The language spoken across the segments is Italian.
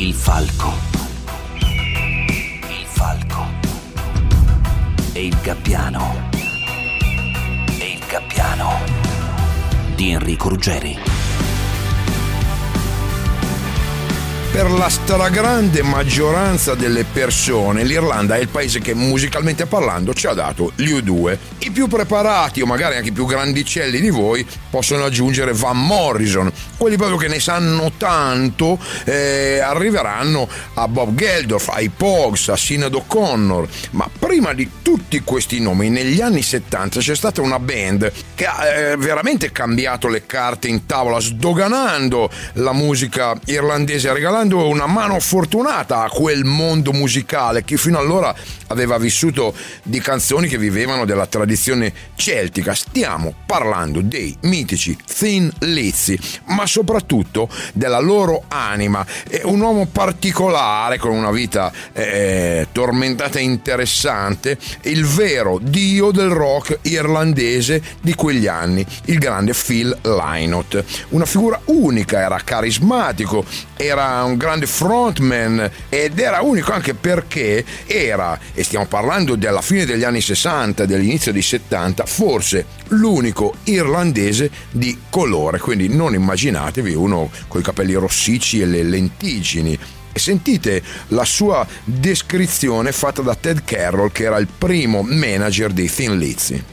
Il falco. Il falco. E il gabbiano. E il gabbiano di Enrico Ruggeri. Per la stragrande maggioranza delle persone l'Irlanda è il paese che musicalmente parlando ci ha dato gli U2. I più preparati o magari anche i più grandicelli di voi possono aggiungere Van Morrison, quelli proprio che ne sanno tanto arriveranno a Bob Geldof, ai Pogues, a Sinéad O'Connor. Ma prima di tutti questi nomi negli anni 70 c'è stata una band che ha veramente cambiato le carte in tavola, sdoganando la musica irlandese, regalando una mano fortunata a quel mondo musicale che fino allora aveva vissuto di canzoni che vivevano della tradizione celtica. Stiamo parlando dei mitici Thin Lizzy, ma soprattutto della loro anima. È un uomo particolare con una vita tormentata e interessante, il vero dio del rock irlandese di quegli anni, il grande Phil Lynott. Una figura unica, era carismatico, era un grande frontman ed era unico anche perché era, e stiamo parlando della fine degli anni 60, dell'inizio dei 70, forse l'unico irlandese di colore, quindi non immaginatevi uno coi capelli rossicci e le lentiggini. E sentite la sua descrizione fatta da Ted Carroll, che era il primo manager dei Thin Lizzy.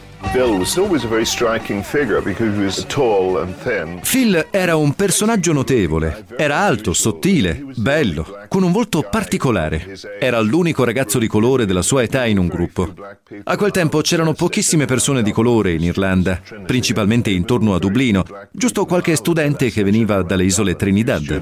Phil era un personaggio notevole, era alto, sottile, bello, con un volto particolare. Era l'unico ragazzo di colore della sua età in un gruppo. A quel tempo c'erano pochissime persone di colore in Irlanda, principalmente intorno a Dublino, giusto qualche studente che veniva dalle isole Trinidad.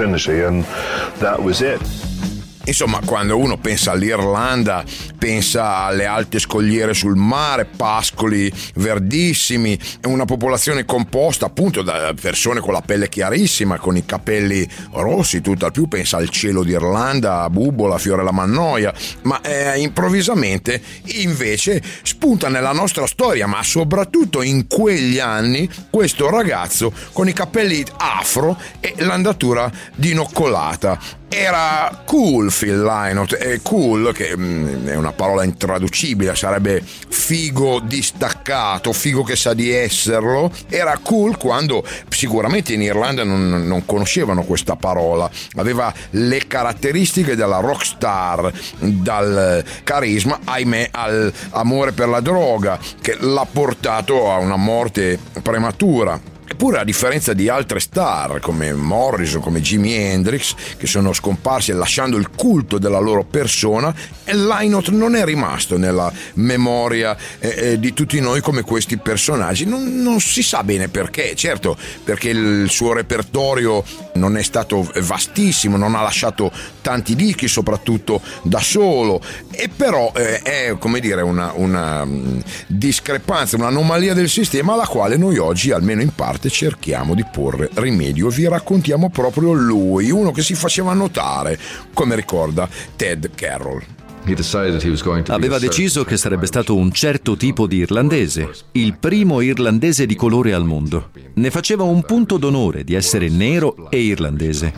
Insomma, quando uno pensa all'Irlanda, pensa alle alte scogliere sul mare, pascoli verdissimi, una popolazione composta appunto da persone con la pelle chiarissima, con i capelli rossi, tutt'al più pensa al cielo d'Irlanda, Bubola, Fiore la Mannoia, ma improvvisamente invece spunta nella nostra storia, ma soprattutto in quegli anni, questo ragazzo con i capelli afro e l'andatura dinoccolata. Era cool Phil Lynott, è cool che è una parola intraducibile, sarebbe figo distaccato, figo che sa di esserlo. Era cool quando sicuramente in Irlanda non conoscevano questa parola, aveva le caratteristiche della rockstar, dal carisma, ahimè, all'amore per la droga che l'ha portato a una morte prematura. Eppure, a differenza di altre star come Morrison, come Jimi Hendrix, che sono scomparsi lasciando il culto della loro persona, Lynott non è rimasto nella memoria di tutti noi come questi personaggi. Non si sa bene perché, certo, perché il suo repertorio non è stato vastissimo, non ha lasciato tanti dischi, soprattutto da solo, e però è, come dire, una discrepanza, un'anomalia del sistema alla quale noi oggi, almeno in parte, cerchiamo di porre rimedio. Vi raccontiamo proprio lui, uno che si faceva notare, come ricorda Ted Carroll. Aveva deciso che sarebbe stato un certo tipo di irlandese, il primo irlandese di colore al mondo. Ne faceva un punto d'onore di essere nero e irlandese.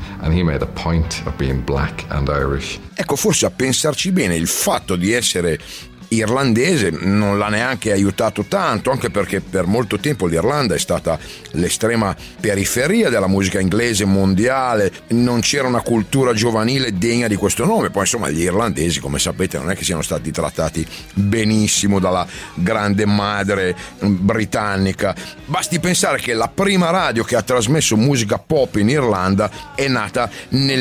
Ecco, forse a pensarci bene, il fatto di essere irlandese non l'ha neanche aiutato tanto, anche perché per molto tempo l'Irlanda è stata l'estrema periferia della musica inglese mondiale, non c'era una cultura giovanile degna di questo nome. Poi insomma gli irlandesi, come sapete, non è che siano stati trattati benissimo dalla grande madre britannica. Basti pensare che la prima radio che ha trasmesso musica pop in Irlanda è nata nel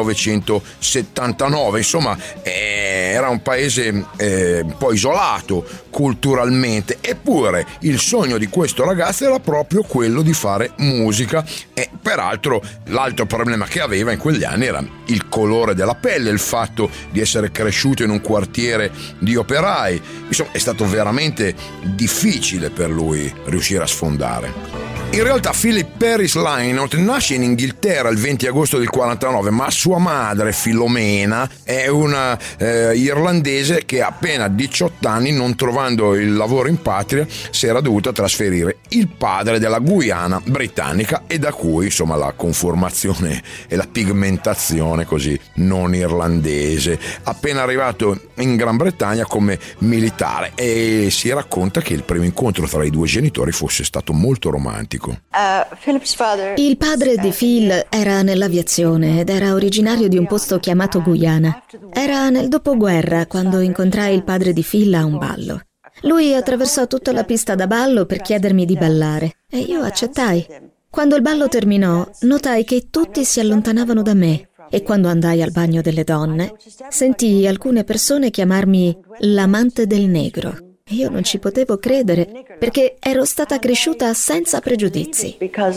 1979, insomma era un paese un po' isolato culturalmente, eppure il sogno di questo ragazzo era proprio quello di fare musica. E peraltro l'altro problema che aveva in quegli anni era il colore della pelle, il fatto di essere cresciuto in un quartiere di operai. Insomma, è stato veramente difficile per lui riuscire a sfondare. In realtà Philip Paris Lynott nasce in Inghilterra il 20 agosto del 49, ma sua madre Filomena è una irlandese che a appena 18 anni, non trovando il lavoro in patria, si era dovuta trasferire. Il padre della Guyana britannica, e da cui insomma la conformazione e la pigmentazione così non irlandese. Appena arrivato in Gran Bretagna come militare, e si racconta che il primo incontro tra i due genitori fosse stato molto romantico. Il padre di Phil era nell'aviazione ed era originario di un posto chiamato Guyana. Era nel dopoguerra quando incontrai il padre di Phil a un ballo. Lui attraversò tutta la pista da ballo per chiedermi di ballare e io accettai. Quando il ballo terminò, notai che tutti si allontanavano da me e quando andai al bagno delle donne, sentii alcune persone chiamarmi l'amante del negro. Io non ci potevo credere, perché ero stata cresciuta senza pregiudizi.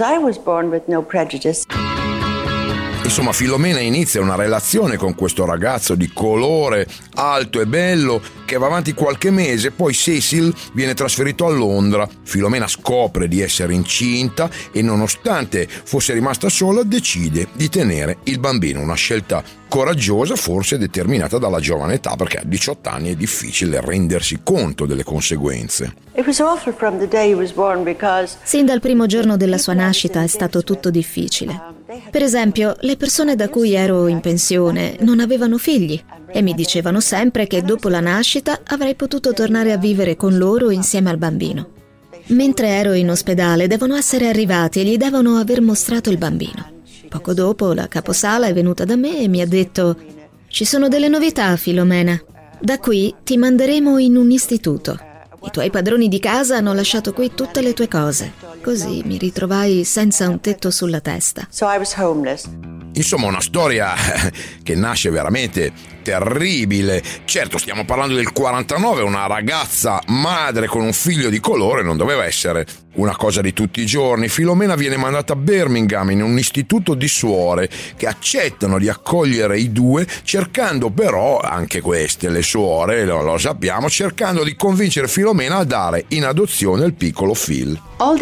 Insomma, Filomena inizia una relazione con questo ragazzo di colore, alto e bello, che va avanti qualche mese. Poi Cecil viene trasferito a Londra. Filomena scopre di essere incinta e, nonostante fosse rimasta sola, decide di tenere il bambino. Una scelta coraggiosa, forse determinata dalla giovane età, perché a 18 anni è difficile rendersi conto delle conseguenze. Sin dal primo giorno della sua nascita è stato tutto difficile. Per esempio, le persone da cui ero in pensione non avevano figli e mi dicevano sempre che dopo la nascita avrei potuto tornare a vivere con loro insieme al bambino. Mentre ero in ospedale devono essere arrivati e gli devono aver mostrato il bambino. Poco dopo la caposala è venuta da me e mi ha detto: «Ci sono delle novità, Filomena. Da qui ti manderemo in un istituto. I tuoi padroni di casa hanno lasciato qui tutte le tue cose». Così mi ritrovai senza un tetto sulla testa. Insomma, una storia che nasce veramente terribile. Certo, stiamo parlando del 49, una ragazza madre con un figlio di colore non doveva essere una cosa di tutti i giorni. Filomena viene mandata a Birmingham in un istituto di suore che accettano di accogliere i due, cercando però, anche queste, le suore, lo sappiamo, cercando di convincere Filomena a dare in adozione il piccolo Phil.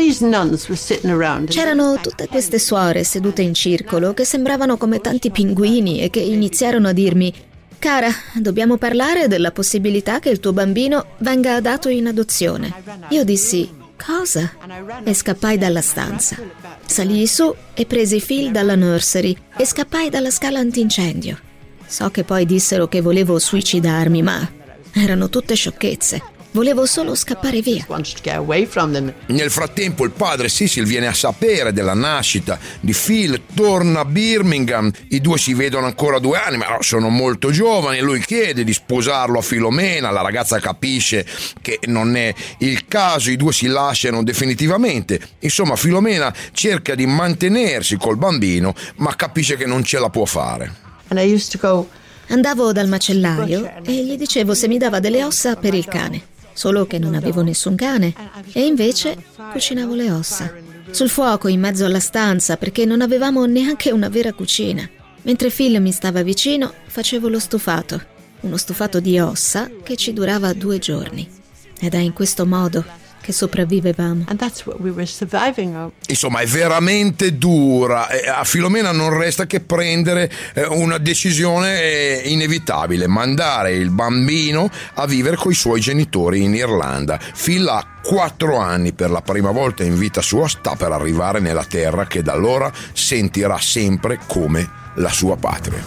C'erano tutte queste suore sedute in circolo che sembravano come tanti pinguini e che iniziarono a dirmi: «Cara, dobbiamo parlare della possibilità che il tuo bambino venga dato in adozione». Io dissi: «Cosa?» e scappai dalla stanza. Salii su e presi Phil dalla nursery e scappai dalla scala antincendio. So che poi dissero che volevo suicidarmi, ma erano tutte sciocchezze. Volevo solo scappare via. Nel frattempo il padre Cecil viene a sapere della nascita di Phil, torna a Birmingham, i due si vedono ancora 2 anni, ma sono molto giovani. Lui chiede di sposarlo a Filomena, la ragazza capisce che non è il caso, i due si lasciano definitivamente. Insomma, Filomena cerca di mantenersi col bambino, ma capisce che non ce la può fare. Andavo dal macellaio e gli dicevo se mi dava delle ossa per il cane. Solo che non avevo nessun cane e invece cucinavo le ossa sul fuoco in mezzo alla stanza, perché non avevamo neanche una vera cucina. Mentre Phil mi stava vicino facevo lo stufato, uno stufato di ossa che ci durava 2 giorni, ed è in questo modo che sopravvivevamo. Insomma, è veramente dura. A Filomena non resta che prendere una decisione inevitabile: mandare il bambino a vivere coi suoi genitori in Irlanda. Phil ha 4 anni, per la prima volta in vita sua sta per arrivare nella terra che da allora sentirà sempre come la sua patria.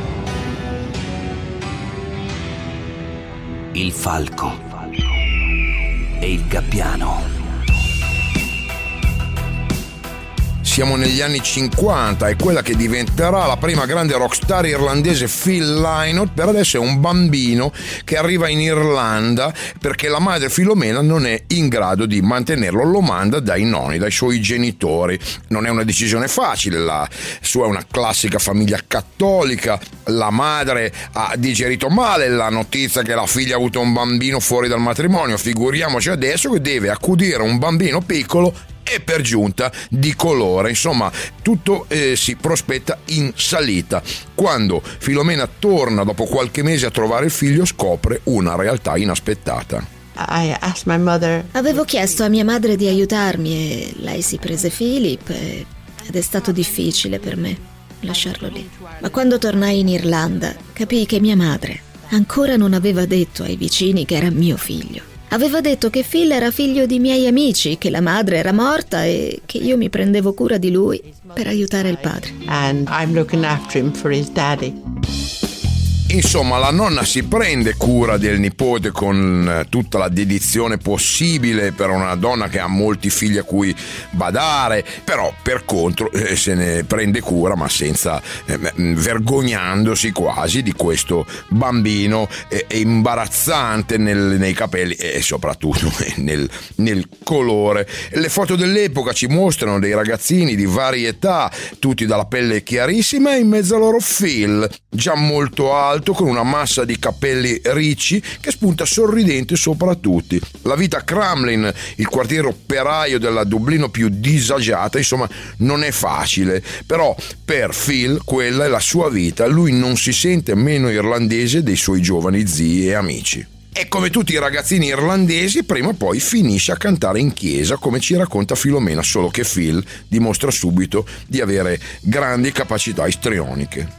Il falco e il gabbiano. Siamo negli anni 50 e quella che diventerà la prima grande rockstar irlandese, Phil Lynott, per adesso è un bambino che arriva in Irlanda perché la madre Filomena non è in grado di mantenerlo, lo manda dai nonni, dai suoi genitori. Non è una decisione facile, la sua è una classica famiglia cattolica, la madre ha digerito male la notizia che la figlia ha avuto un bambino fuori dal matrimonio, figuriamoci adesso che deve accudire un bambino piccolo e per giunta di colore. Insomma, tutto si prospetta in salita. Quando Filomena torna dopo qualche mese a trovare il figlio, scopre una realtà inaspettata. Avevo chiesto a mia madre di aiutarmi e lei si prese Philip ed è stato difficile per me lasciarlo lì. Ma quando tornai in Irlanda capii che mia madre ancora non aveva detto ai vicini che era mio figlio. Aveva detto che Phil era figlio di miei amici, che la madre era morta e che io mi prendevo cura di lui per aiutare il padre. And I'm looking after him for his daddy. Insomma, la nonna si prende cura del nipote con tutta la dedizione possibile per una donna che ha molti figli a cui badare, però per contro se ne prende cura, ma senza vergognandosi quasi di questo bambino imbarazzante nei capelli e soprattutto nel colore. Le foto dell'epoca ci mostrano dei ragazzini di varie età, tutti dalla pelle chiarissima, e in mezzo a loro Phil, già molto alto, con una massa di capelli ricci che spunta sorridente sopra tutti. La vita a Crumlin, il quartiere operaio della Dublino più disagiata, insomma, non è facile, però per Phil quella è la sua vita. Lui non si sente meno irlandese dei suoi giovani zii e amici. E come tutti i ragazzini irlandesi, prima o poi finisce a cantare in chiesa, come ci racconta Filomena, solo che Phil dimostra subito di avere grandi capacità istrioniche.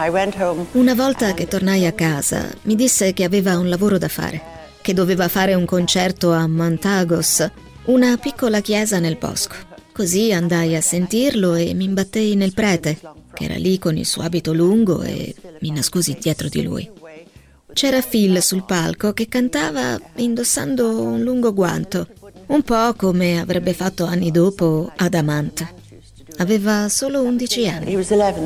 Una volta che tornai a casa, mi disse che aveva un lavoro da fare, che doveva fare un concerto a Montagos, una piccola chiesa nel bosco. Così andai a sentirlo e mi imbattei nel prete, che era lì con il suo abito lungo, e mi nascosi dietro di lui. C'era Phil sul palco che cantava indossando un lungo guanto, un po' come avrebbe fatto anni dopo Adamant. Aveva solo 11 anni.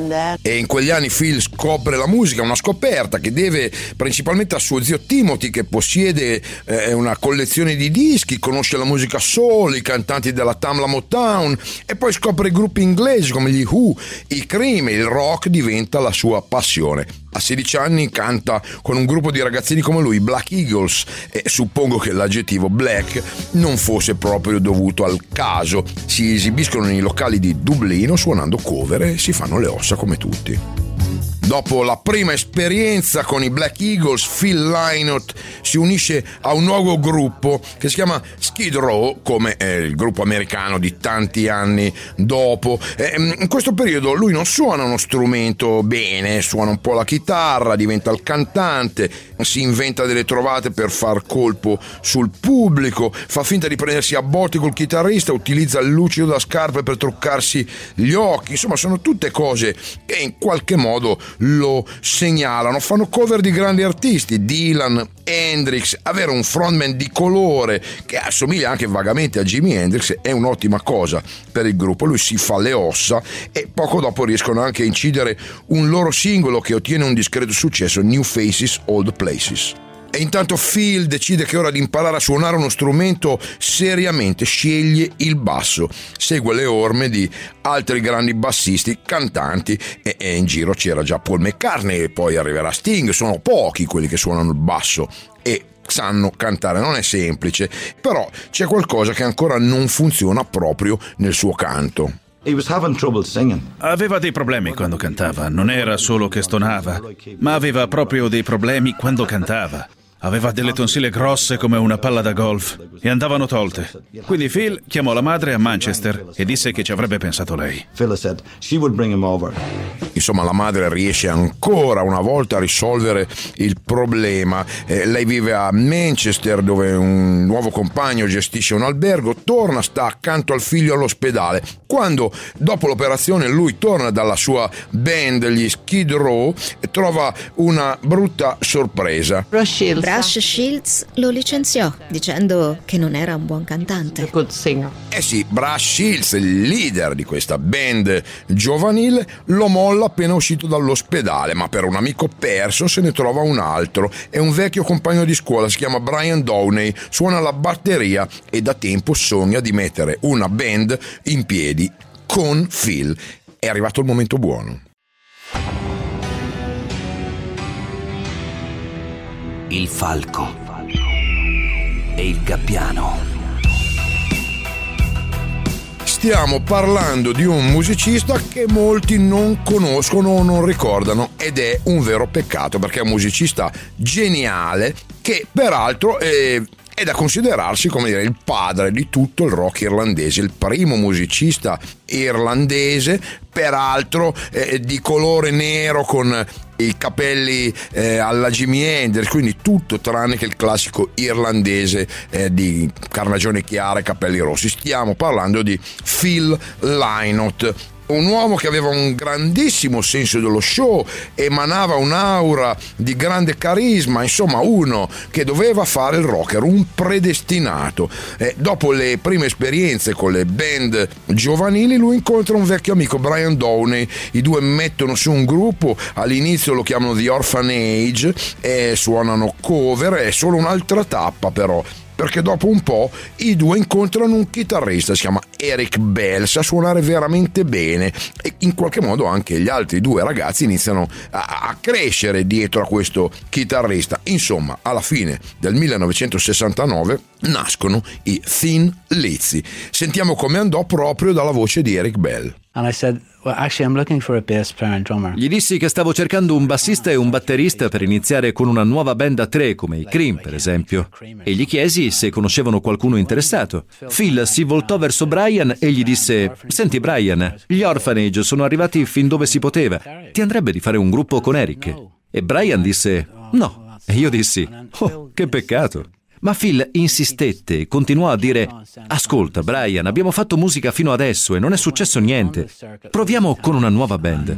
E in quegli anni Phil scopre la musica, una scoperta che deve principalmente a suo zio Timothy, che possiede una collezione di dischi, conosce la musica soul, i cantanti della Tamla Motown, e poi scopre gruppi inglesi come gli Who, i Cream, e il rock diventa la sua passione. A 16 anni canta con un gruppo di ragazzini come lui, Black Eagles, e suppongo che l'aggettivo black non fosse proprio dovuto al caso. Si esibiscono nei locali di Dublino suonando cover e si fanno le ossa come tutti. Dopo la prima esperienza con i Black Eagles, Phil Lynott si unisce a un nuovo gruppo che si chiama Skid Row, come il gruppo americano di tanti anni dopo. In questo periodo lui non suona uno strumento bene, suona un po' la chitarra, diventa il cantante, si inventa delle trovate per far colpo sul pubblico, fa finta di prendersi a botte col chitarrista, utilizza il lucido da scarpe per truccarsi gli occhi. Insomma, sono tutte cose che in qualche modo lo segnalano. Fanno cover di grandi artisti, Dylan, Hendrix. Avere un frontman di colore che assomiglia anche vagamente a Jimi Hendrix è un'ottima cosa per il gruppo. Lui si fa le ossa e poco dopo riescono anche a incidere un loro singolo che ottiene un discreto successo, New Faces, Old Places. E intanto Phil decide che è ora di imparare a suonare uno strumento seriamente, sceglie il basso, segue le orme di altri grandi bassisti, cantanti, e in giro c'era già Paul McCartney, e poi arriverà Sting. Sono pochi quelli che suonano il basso e sanno cantare, non è semplice, però c'è qualcosa che ancora non funziona proprio nel suo canto. Aveva dei problemi quando cantava, non era solo che stonava, ma aveva proprio dei problemi quando cantava. Aveva delle tonsille grosse come una palla da golf e andavano tolte. Quindi Phil chiamò la madre a Manchester e disse che ci avrebbe pensato lei. Insomma, la madre riesce ancora una volta a risolvere il problema. Lei vive a Manchester, dove un nuovo compagno gestisce un albergo, torna, sta accanto al figlio all'ospedale. Quando, dopo l'operazione, lui torna dalla sua band, gli Skid Row, e trova una brutta sorpresa. Rush Shields lo licenziò dicendo che non era un buon cantante. Eh sì, Rush Shields, il leader di questa band giovanile, lo molla appena uscito dall'ospedale, ma per un amico perso se ne trova un altro. È un vecchio compagno di scuola, si chiama Brian Downey, suona la batteria e da tempo sogna di mettere una band in piedi con Phil. È arrivato il momento buono. Il falco e il gabbiano. Stiamo parlando di un musicista che molti non conoscono o non ricordano, ed è un vero peccato, perché è un musicista geniale che peraltro è è da considerarsi, come dire, il padre di tutto il rock irlandese, il primo musicista irlandese, peraltro di colore nero con i capelli alla Jimi Hendrix, quindi tutto tranne che il classico irlandese di carnagione chiara e capelli rossi. Stiamo parlando di Phil Lynott, un uomo che aveva un grandissimo senso dello show, emanava un'aura di grande carisma, insomma uno che doveva fare il rocker, un predestinato. Dopo le prime esperienze con le band giovanili, lui incontra un vecchio amico, Brian Downey, i due mettono su un gruppo, all'inizio lo chiamano The Orphanage e suonano cover, è solo un'altra tappa però, perché dopo un po' i due incontrano un chitarrista, si chiama Eric Bell, sa suonare veramente bene e in qualche modo anche gli altri due ragazzi iniziano a crescere dietro a questo chitarrista. Insomma, alla fine del 1969 nascono i Thin Lizzy. Sentiamo come andò proprio dalla voce di Eric Bell. And I said, well, actually, I'm looking for a bass player and drummer. Gli dissi che stavo cercando un bassista e un batterista per iniziare con una nuova band a tre, come i Cream, per esempio. E gli chiesi se conoscevano qualcuno interessato. Phil si voltò verso Brian e gli disse: senti Brian, gli Orphanage sono arrivati fin dove si poteva. Ti andrebbe di fare un gruppo con Eric? E Brian disse: no. E io dissi: oh, che peccato. Ma Phil insistette e continuò a dire: ascolta Brian, abbiamo fatto musica fino adesso e non è successo niente. Proviamo con una nuova band.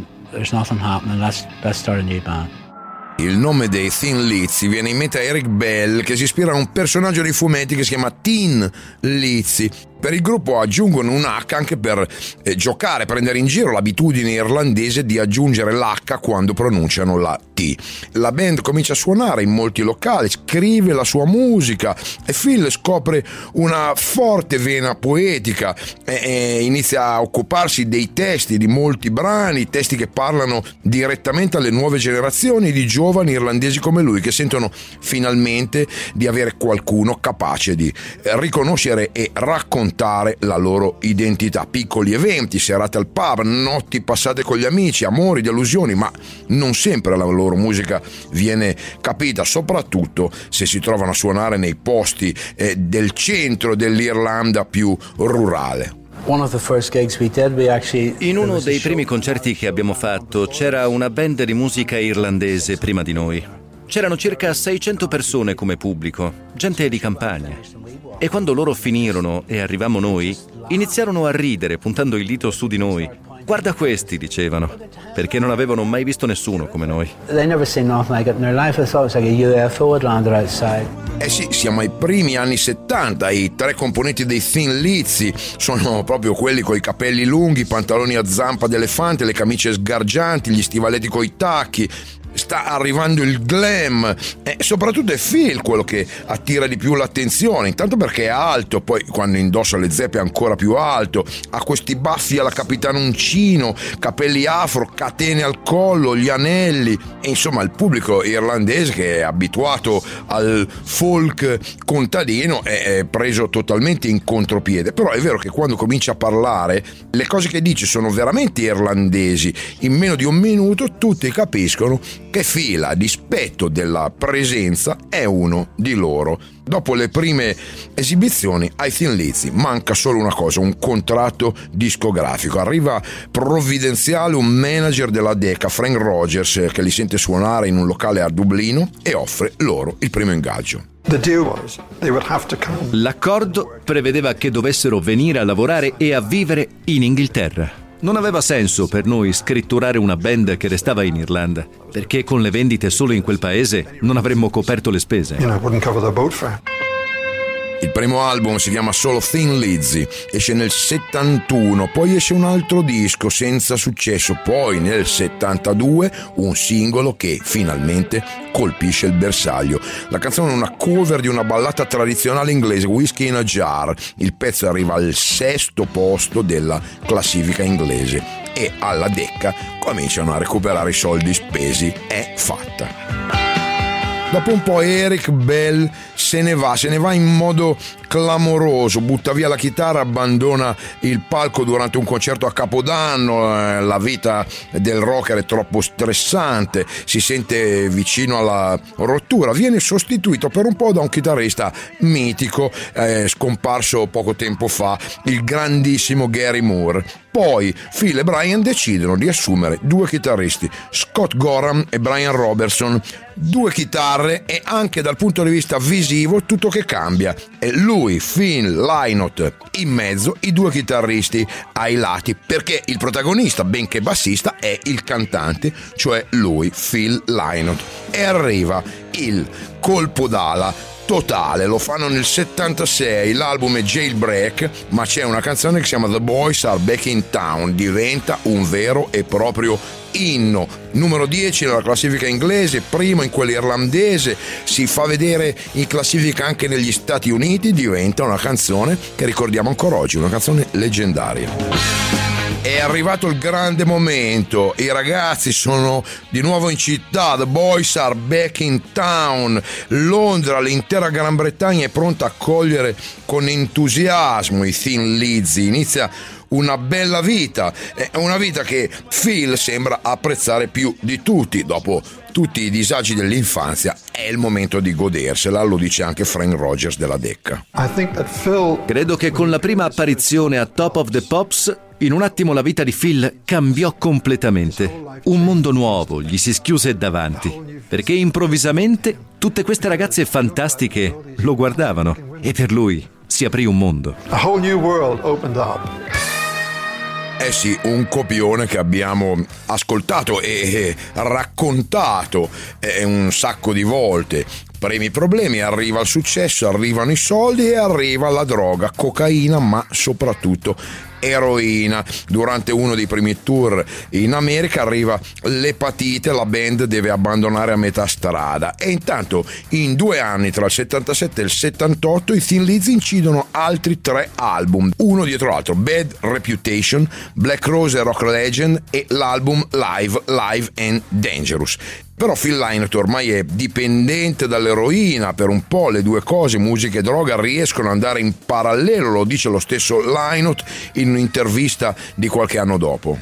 Il nome dei Thin Lizzy viene in mente a Eric Bell, che si ispira a un personaggio dei fumetti che si chiama Tin Lizzy. Per il gruppo aggiungono un H anche per giocare, prendere in giro l'abitudine irlandese di aggiungere l'H quando pronunciano la T. La band comincia a suonare in molti locali, scrive la sua musica e Phil scopre una forte vena poetica e inizia a occuparsi dei testi di molti brani, testi che parlano direttamente alle nuove generazioni di giovani irlandesi come lui, che sentono finalmente di avere qualcuno capace di riconoscere e raccontare la loro identità. Piccoli eventi, serate al pub, notti passate con gli amici, amori, delusioni, ma non sempre la loro musica viene capita, soprattutto se si trovano a suonare nei posti del centro dell'Irlanda più rurale. In uno dei primi concerti che abbiamo fatto c'era una band di musica irlandese prima di noi. C'erano circa 600 persone come pubblico, gente di campagna. E quando loro finirono e arrivammo noi, iniziarono a ridere puntando il dito su di noi. Guarda questi, dicevano, perché non avevano mai visto nessuno come noi. Eh sì, siamo ai primi anni 70, i tre componenti dei Thin Lizzy sono proprio quelli coi capelli lunghi, i pantaloni a zampa d'elefante, le camicie sgargianti, gli stivaletti coi tacchi. Sta arrivando il glam e soprattutto è Phil quello che attira di più l'attenzione, intanto perché è alto, poi quando indossa le zeppe è ancora più alto, ha questi baffi alla Capitano Uncino, capelli afro, catene al collo, gli anelli e insomma il pubblico irlandese, che è abituato al folk contadino, è preso totalmente in contropiede. Però è vero che quando comincia a parlare le cose che dice sono veramente irlandesi. In meno di un minuto tutti capiscono che Phil, a dispetto della presenza, è uno di loro. Dopo le prime esibizioni ai Thin Lizzy manca solo una cosa, un contratto discografico. Arriva provvidenziale un manager della Decca, Frank Rogers, che li sente suonare in un locale a Dublino e offre loro il primo ingaggio. L'accordo prevedeva che dovessero venire a lavorare e a vivere in Inghilterra. Non aveva senso per noi scritturare una band che restava in Irlanda, perché con le vendite solo in quel paese non avremmo coperto le spese. Il primo album si chiama solo Thin Lizzy, esce nel 71, poi esce un altro disco senza successo, poi nel 72 un singolo che finalmente colpisce il bersaglio. La canzone è una cover di una ballata tradizionale inglese, Whiskey in a Jar. Il pezzo arriva al 6° posto della classifica inglese e alla Decca cominciano a recuperare i soldi spesi. È fatta. Dopo un po' Eric Bell se ne va in modo clamoroso, butta via la chitarra, abbandona il palco durante un concerto a Capodanno. La vita del rocker è troppo stressante, si sente vicino alla rottura, viene sostituito per un po' da un chitarrista mitico scomparso poco tempo fa, il grandissimo Gary Moore. Poi Phil e Brian decidono di assumere due chitarristi, Scott Gorham e Brian Robertson, due chitarre e anche dal punto di vista visivo tutto che cambia. E lui, Phil Lynott, in mezzo, i due chitarristi ai lati, perché il protagonista, benché bassista, è il cantante, cioè lui, Phil Lynott. E arriva il colpo d'ala totale, lo fanno nel 76, l'album è Jailbreak, ma c'è una canzone che si chiama The Boys Are Back in Town, diventa un vero e proprio inno, numero 10 nella classifica inglese, primo in quella irlandese, si fa vedere in classifica anche negli Stati Uniti, diventa una canzone che ricordiamo ancora oggi, una canzone leggendaria. È arrivato il grande momento, i ragazzi sono di nuovo in città, The Boys Are Back in Town, Londra, l'intera Gran Bretagna è pronta a accogliere con entusiasmo i Thin Lizzy, inizia una bella vita, una vita che Phil sembra apprezzare più di tutti. Dopo tutti i disagi dell'infanzia è il momento di godersela, lo dice anche Frank Rogers della Decca. Credo che con la prima apparizione a Top of the Pops in un attimo la vita di Phil cambiò completamente. Un mondo nuovo gli si schiuse davanti, perché improvvisamente tutte queste ragazze fantastiche lo guardavano e per lui si aprì un mondo. A whole new world opened up. Eh sì, un copione che abbiamo ascoltato e raccontato un sacco di volte. Premi problemi, arriva il successo, arrivano i soldi e arriva la droga, cocaina, ma soprattutto eroina. Durante uno dei primi tour in America arriva l'epatite, la band deve abbandonare a metà strada e intanto in 2 anni, tra il 77 e il 78, i Thin Lizzy incidono altri 3 album, uno dietro l'altro: Bad Reputation, Black Rose e Rock Legend e l'album Live and Dangerous. Però Phil Lynott ormai è dipendente dall'eroina per un po', le due cose, musica e droga, riescono ad andare in parallelo, lo dice lo stesso Lynott in un'intervista di qualche anno dopo.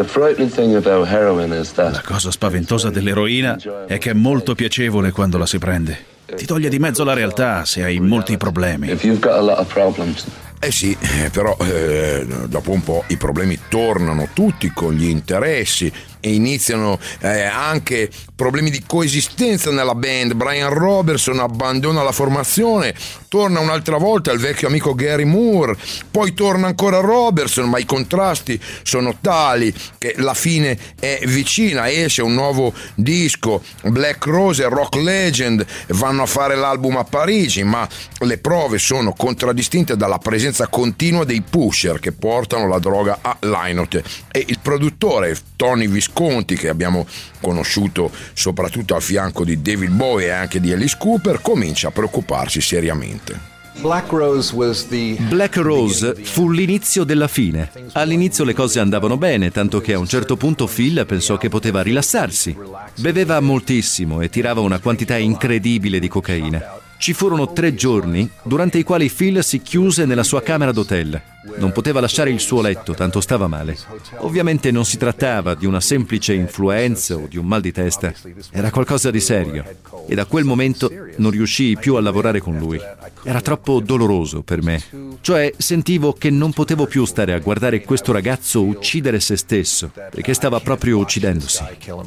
La cosa spaventosa dell'eroina è che è molto piacevole quando la si prende. Ti toglie di mezzo la realtà se hai molti problemi. Eh sì, però dopo un po' i problemi tornano tutti con gli interessi e iniziano anche problemi di coesistenza nella band. Brian Robertson abbandona la formazione, torna un'altra volta il vecchio amico Gary Moore, poi torna ancora Robertson, ma i contrasti sono tali che la fine è vicina. Esce un nuovo disco, Black Rose e Rock Legend, vanno a fare l'album a Parigi, ma le prove sono contraddistinte dalla presenza continua dei pusher che portano la droga a Lynott, e il produttore Tony Visconti, che abbiamo conosciuto soprattutto al fianco di David Bowie e anche di Alice Cooper, comincia a preoccuparsi seriamente. Black Rose fu l'inizio della fine. All'inizio le cose andavano bene, tanto che a un certo punto Phil pensò che poteva rilassarsi. Beveva moltissimo e tirava una quantità incredibile di cocaina. Ci furono 3 giorni durante i quali Phil si chiuse nella sua camera d'hotel. Non poteva lasciare il suo letto, tanto stava male. Ovviamente non si trattava di una semplice influenza o di un mal di testa. Era qualcosa di serio. E da quel momento non riuscii più a lavorare con lui. Era troppo doloroso per me. Cioè, sentivo che non potevo più stare a guardare questo ragazzo uccidere se stesso, perché stava proprio uccidendosi.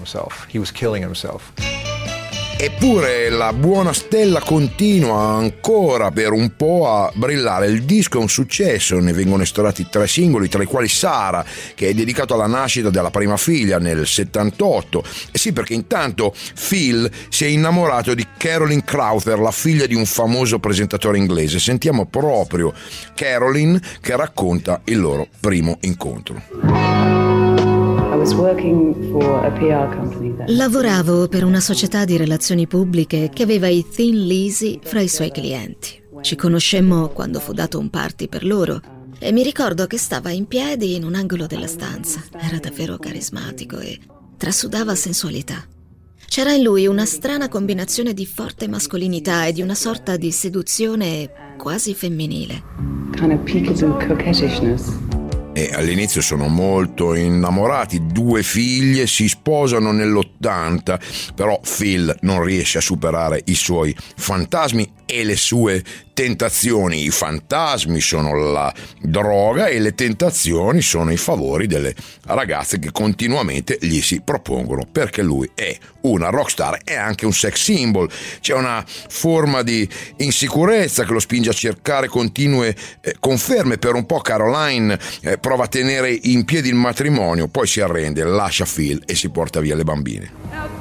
Eppure la buona stella continua ancora per un po' a brillare. Il disco è un successo, ne vengono estratti 3 singoli, tra i quali Sara, che è dedicato alla nascita della prima figlia nel 78. E sì, perché intanto Phil si è innamorato di Caroline Crowther, la figlia di un famoso presentatore inglese. Sentiamo proprio Caroline che racconta il loro primo incontro. Lavoravo per una società di relazioni pubbliche che aveva i Thin Lizzy fra i suoi clienti. Ci conoscemmo quando fu dato un party per loro e mi ricordo che stava in piedi in un angolo della stanza. Era davvero carismatico e trasudava sensualità. C'era in lui una strana combinazione di forte mascolinità e di una sorta di seduzione quasi femminile. Kind of peekaboo coquettishness. E all'inizio sono molto innamorati, 2 figlie, si sposano nell'80, però Phil non riesce a superare i suoi fantasmi e le sue tentazioni. I fantasmi sono la droga e le tentazioni sono i favori delle ragazze che continuamente gli si propongono, perché lui è una rockstar e anche un sex symbol. C'è una forma di insicurezza che lo spinge a cercare continue conferme. Per un po' Caroline prova a tenere in piedi il matrimonio, poi si arrende, lascia Phil e si porta via le bambine.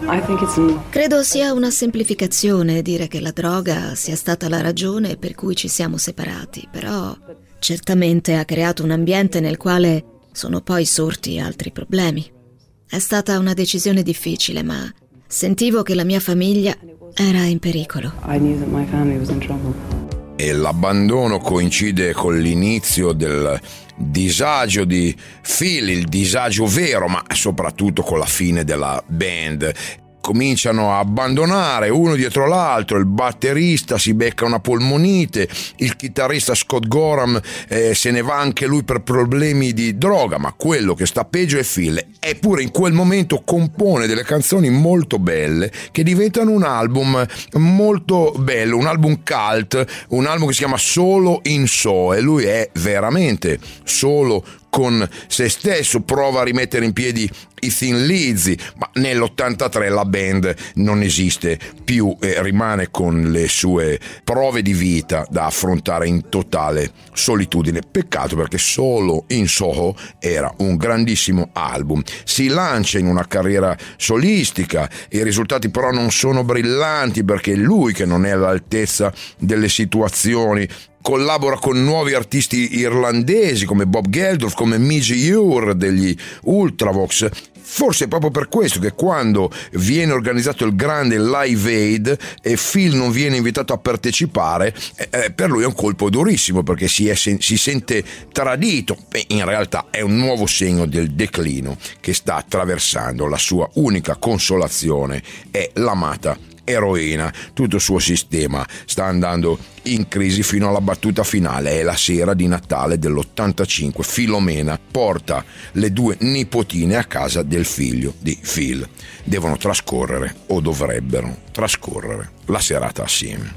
Credo sia una semplificazione dire che la droga sia stata la ragione per cui ci siamo separati, però certamente ha creato un ambiente nel quale sono poi sorti altri problemi. È stata una decisione difficile, ma sentivo che la mia famiglia era in pericolo. I knew that my family was in trouble. E l'abbandono coincide con l'inizio del disagio di Phil, il disagio vero, ma soprattutto con la fine della band. Cominciano a abbandonare uno dietro l'altro, il batterista si becca una polmonite, il chitarrista Scott Gorham se ne va anche lui per problemi di droga, ma quello che sta peggio è Phil. Eppure in quel momento compone delle canzoni molto belle che diventano un album molto bello, un album cult, un album che si chiama Solo in So, e lui è veramente solo con se stesso, prova a rimettere in piedi i Thin Lizzy, ma nell'83 la band non esiste più e rimane con le sue prove di vita da affrontare in totale solitudine. Peccato, perché Solo in Soho era un grandissimo album. Si lancia in una carriera solistica, i risultati però non sono brillanti, perché è lui che non è all'altezza delle situazioni. Collabora con nuovi artisti irlandesi come Bob Geldof, come Midge Ure degli Ultravox. Forse è proprio per questo che quando viene organizzato il grande Live Aid e Phil non viene invitato a partecipare, per lui è un colpo durissimo, perché si sente tradito. In realtà è un nuovo segno del declino che sta attraversando. La sua unica consolazione è l'amata eroina. Tutto il suo sistema sta andando in crisi fino alla battuta finale. È la sera di Natale dell'85. Filomena porta le 2 nipotine a casa del figlio di Phil. Devono trascorrere, o dovrebbero trascorrere, la serata assieme.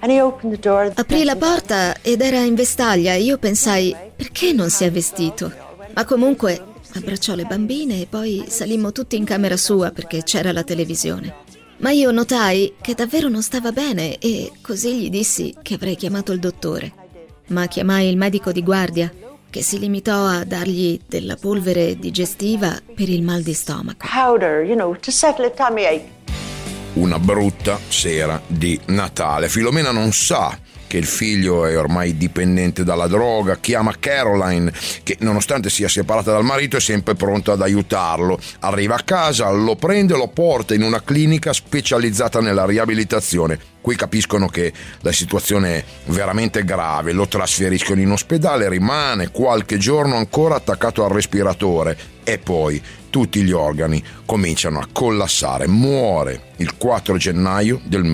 Aprì la porta ed era in vestaglia. Io pensai, perché non si è vestito? Ma comunque abbracciò le bambine e poi salimmo tutti in camera sua perché c'era la televisione. Ma io notai che davvero non stava bene e così gli dissi che avrei chiamato il dottore. Ma chiamai il medico di guardia, che si limitò a dargli della polvere digestiva per il mal di stomaco. Powder, to settle a tummy ache. Una brutta sera di Natale. Filomena non sa che il figlio è ormai dipendente dalla droga, chiama Caroline, che nonostante sia separata dal marito è sempre pronta ad aiutarlo. Arriva a casa, lo prende e lo porta in una clinica specializzata nella riabilitazione. Qui capiscono che la situazione è veramente grave, lo trasferiscono in ospedale, rimane qualche giorno ancora attaccato al respiratore e poi tutti gli organi cominciano a collassare. Muore il 4 gennaio del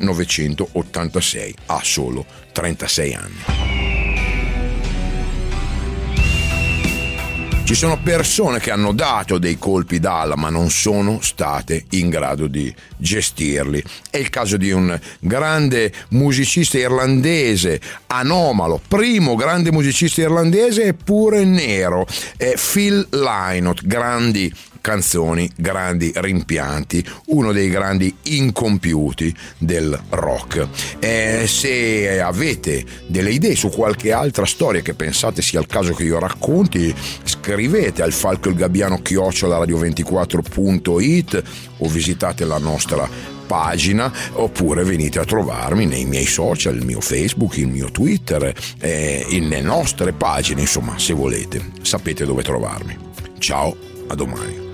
1986, ha solo 36 anni. Ci sono persone che hanno dato dei colpi d'ala ma non sono state in grado di gestirli. È il caso di un grande musicista irlandese, anomalo, primo grande musicista irlandese eppure nero, è Phil Lynott. Grandi canzoni, grandi rimpianti, uno dei grandi incompiuti del rock. Se avete delle idee su qualche altra storia che pensate sia il caso che io racconti, scrivete al falcoilgabbiano@radio24.it o visitate la nostra pagina, oppure venite a trovarmi nei miei social, il mio Facebook, il mio Twitter, nelle nostre pagine, insomma, se volete sapete dove trovarmi. Ciao, a domani.